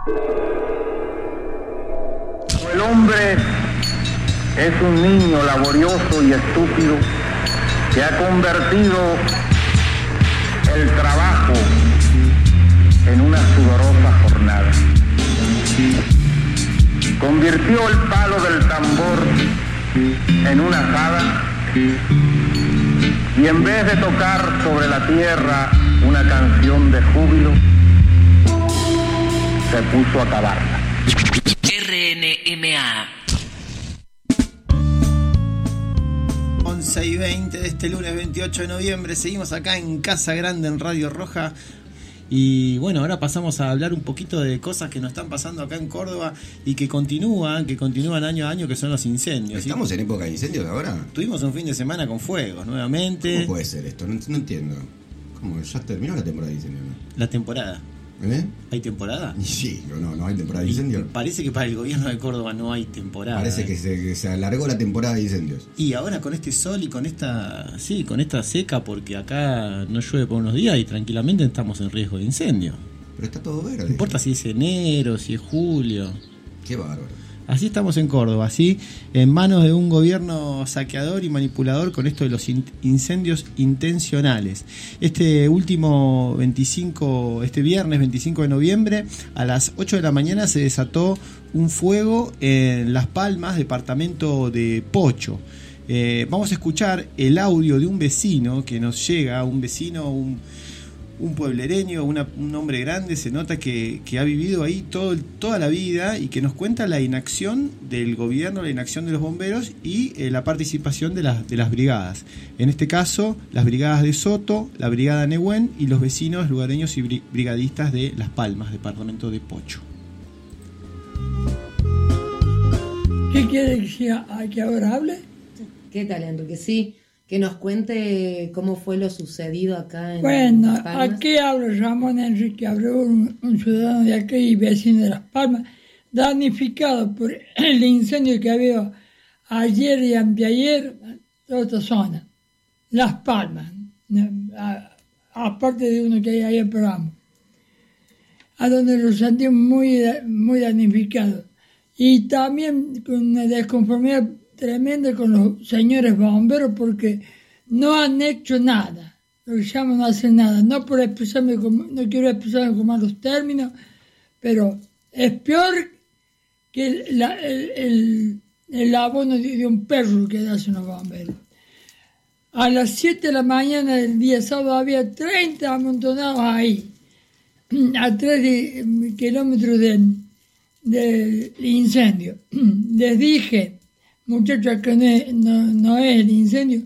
El hombre es un niño laborioso y estúpido que ha convertido el trabajo en una sudorosa jornada. Convirtió el palo del tambor en una azada y en vez de tocar sobre la tierra una canción de júbilo, se puso a cavarla. RNMA 11:20 de este lunes 28 de noviembre. Seguimos acá en Casa Grande en Radio Roja. Y bueno, ahora pasamos a hablar un poquito de cosas que nos están pasando acá en Córdoba y que continúan año a año, que son los incendios. ¿Estamos en época de incendios ahora? Tuvimos un fin de semana con fuegos nuevamente. ¿Cómo puede ser esto? No entiendo. ¿Cómo? ¿Ya terminó la temporada de incendios? La temporada. ¿Hay temporada? Sí, no hay temporada de incendios. Parece que para el gobierno de Córdoba no hay temporada. Parece que se alargó la temporada de incendios. Y ahora con este sol y con esta seca, porque acá no llueve por unos días y tranquilamente estamos en riesgo de incendio. Pero está todo verde. No importa si es enero, si es julio. Qué bárbaro. Así estamos en Córdoba, así en manos de un gobierno saqueador y manipulador con esto de los incendios intencionales. Este viernes 25 de noviembre a las 8 de la mañana se desató un fuego en Las Palmas, departamento de Pocho. Vamos a escuchar el audio de un vecino que nos llega, un pueblereño, un hombre grande, se nota que ha vivido ahí toda la vida y que nos cuenta la inacción del gobierno, la inacción de los bomberos y la participación de las brigadas. En este caso, las brigadas de Soto, la brigada Nehuen y los vecinos lugareños y brigadistas de Las Palmas, departamento de Pocho. ¿Qué quiere que ahora hable? ¿Qué tal, Enrique? Sí. Que nos cuente cómo fue lo sucedido acá en Bueno, Las Palmas. aquí habla Ramón Enrique Abreu, un ciudadano de aquí y vecino de Las Palmas, damnificado por el incendio que había ayer y anteayer en toda esta zona. Las Palmas, aparte de uno que hay ahí en programa, a donde lo sentimos muy damnificado. Y también con una desconformidad tremenda con los señores bomberos porque no han hecho nada. Lo que llaman no hacen nada. No quiero expresarme con malos términos, pero es peor que el abono de un perro que hacen los bomberos. A las 7 de la mañana del día sábado había 30 amontonados ahí, a 3 kilómetros del incendio. Les dije, muchachos, que no es el incendio,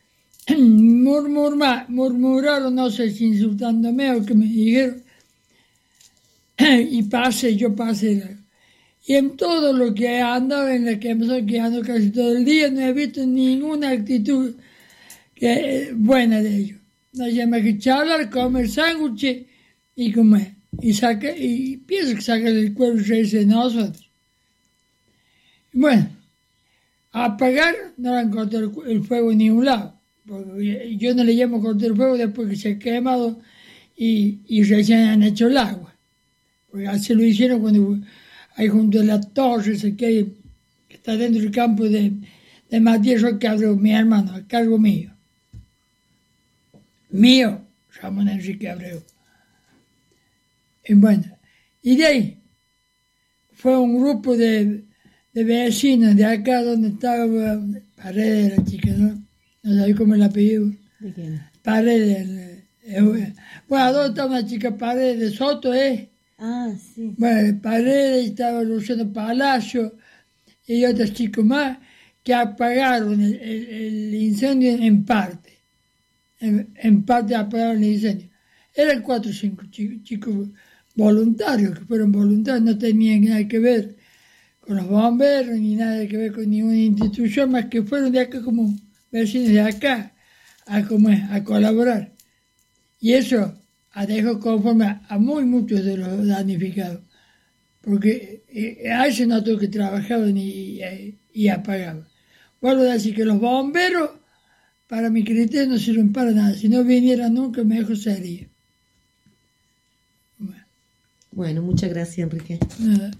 murmuraron, no sé si insultándome o que me dijeron, y yo pasé. Y en todo lo que andaba, en la que me estoy quedando casi todo el día, no he visto ninguna actitud buena de ellos. No hay más que charlar, comer sándwiches y comer. Y pienso que sacan el cuerpo y reírse de nosotros. Bueno, a apagar no han cortado el fuego en ningún lado. Porque yo no le llamo cortar el fuego después que se ha quemado y recién han hecho el agua. Porque así lo hicieron cuando ahí junto a la torre que está dentro del campo de Matías Roque Abreu, mi hermano, a cargo mío. Ramón Enrique Abreu. Y bueno, y de ahí fue un grupo de vecinos de acá donde estaba Paredes, la chica, ¿no? No sabía cómo el apellido. ¿De quién? Paredes. Bueno, ¿dónde está una chica Paredes de Soto, Ah, sí. Bueno, Paredes, estaba Luciano Palacio y otros chicos más que apagaron el incendio en parte. En parte apagaron el incendio. Eran 4 o 5 chicos voluntarios, que fueron voluntarios, no tenían nada que ver con los bomberos, ni nada que ver con ninguna institución, más que fueron de acá como vecinos de acá, a colaborar. Y eso dejó conforme a muchos de los damnificados, porque a ese no tuvo que trabajaban y apagaban. Vuelvo a decir que los bomberos, para mi criterio, no sirven para nada. Si no vinieran nunca, mejor sería. Bueno, Bueno, muchas gracias, Enrique. Nada.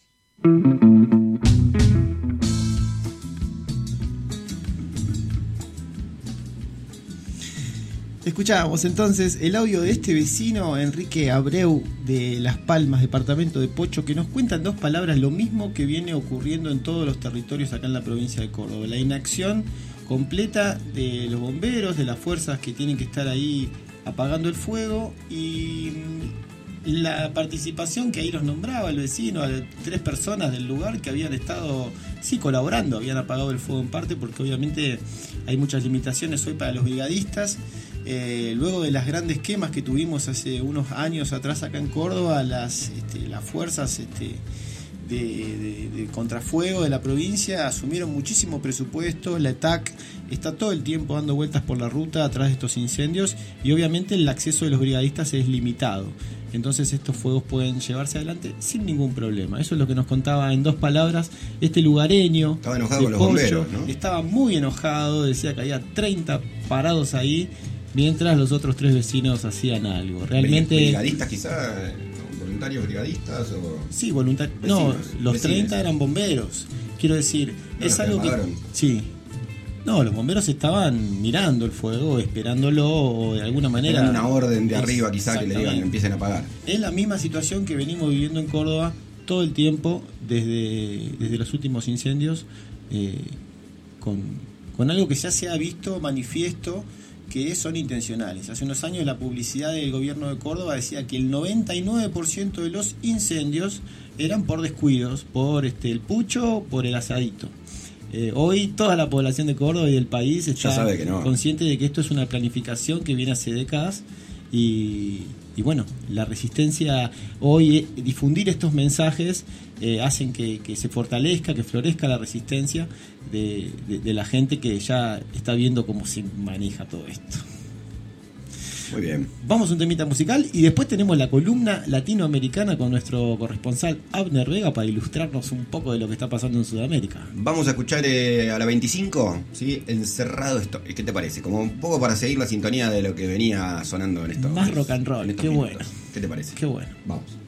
Escuchábamos entonces el audio de este vecino, Enrique Abreu, de Las Palmas, departamento de Pocho, que nos cuenta en 2 palabras lo mismo que viene ocurriendo en todos los territorios acá en la provincia de Córdoba. La inacción completa de los bomberos, de las fuerzas que tienen que estar ahí apagando el fuego, y la participación que ahí los nombraba el vecino, a 3 personas del lugar que habían estado colaborando, habían apagado el fuego en parte porque obviamente hay muchas limitaciones hoy para los brigadistas. Luego de las grandes quemas que tuvimos hace unos años atrás acá en Córdoba, las fuerzas de contrafuego de la provincia asumieron muchísimo presupuesto. La ETAC está todo el tiempo dando vueltas por la ruta atrás de estos incendios, y obviamente el acceso de los brigadistas es limitado. Entonces estos fuegos pueden llevarse adelante sin ningún problema. Eso es lo que nos contaba en 2 palabras este lugareño. Estaba enojado con los bomberos, ¿no? Estaba muy enojado, decía que había 30 parados ahí, mientras los otros 3 vecinos hacían algo. Realmente. ¿Brigadistas quizá? ¿Voluntarios brigadistas? O... Sí, voluntarios. No, los 30 eran bomberos. Quiero decir, No, es algo que. apagaron. Sí. No, los bomberos estaban mirando el fuego, esperándolo, o de alguna manera. Era una orden de arriba quizá que le digan, empiecen a apagar. Es la misma situación que venimos viviendo en Córdoba todo el tiempo, desde los últimos incendios, con algo que ya se ha visto manifiesto, que son intencionales. Hace unos años la publicidad del gobierno de Córdoba decía que el 99% de los incendios eran por descuidos, por el pucho, por el asadito. Hoy toda la población de Córdoba y del país está consciente de que esto es una planificación que viene hace décadas, y bueno, la resistencia hoy, difundir estos mensajes hacen que se fortalezca, que florezca la resistencia de la gente que ya está viendo cómo se maneja todo esto. Muy bien. Vamos a un temita musical y después tenemos la columna latinoamericana con nuestro corresponsal Abner Vega para ilustrarnos un poco de lo que está pasando en Sudamérica. Vamos a escuchar a la 25, ¿sí? Encerrado Estoy. ¿Qué te parece? Como un poco para seguir la sintonía de lo que venía sonando en esto. Más rock and roll, qué bueno. ¿Qué te parece? Qué bueno. Vamos.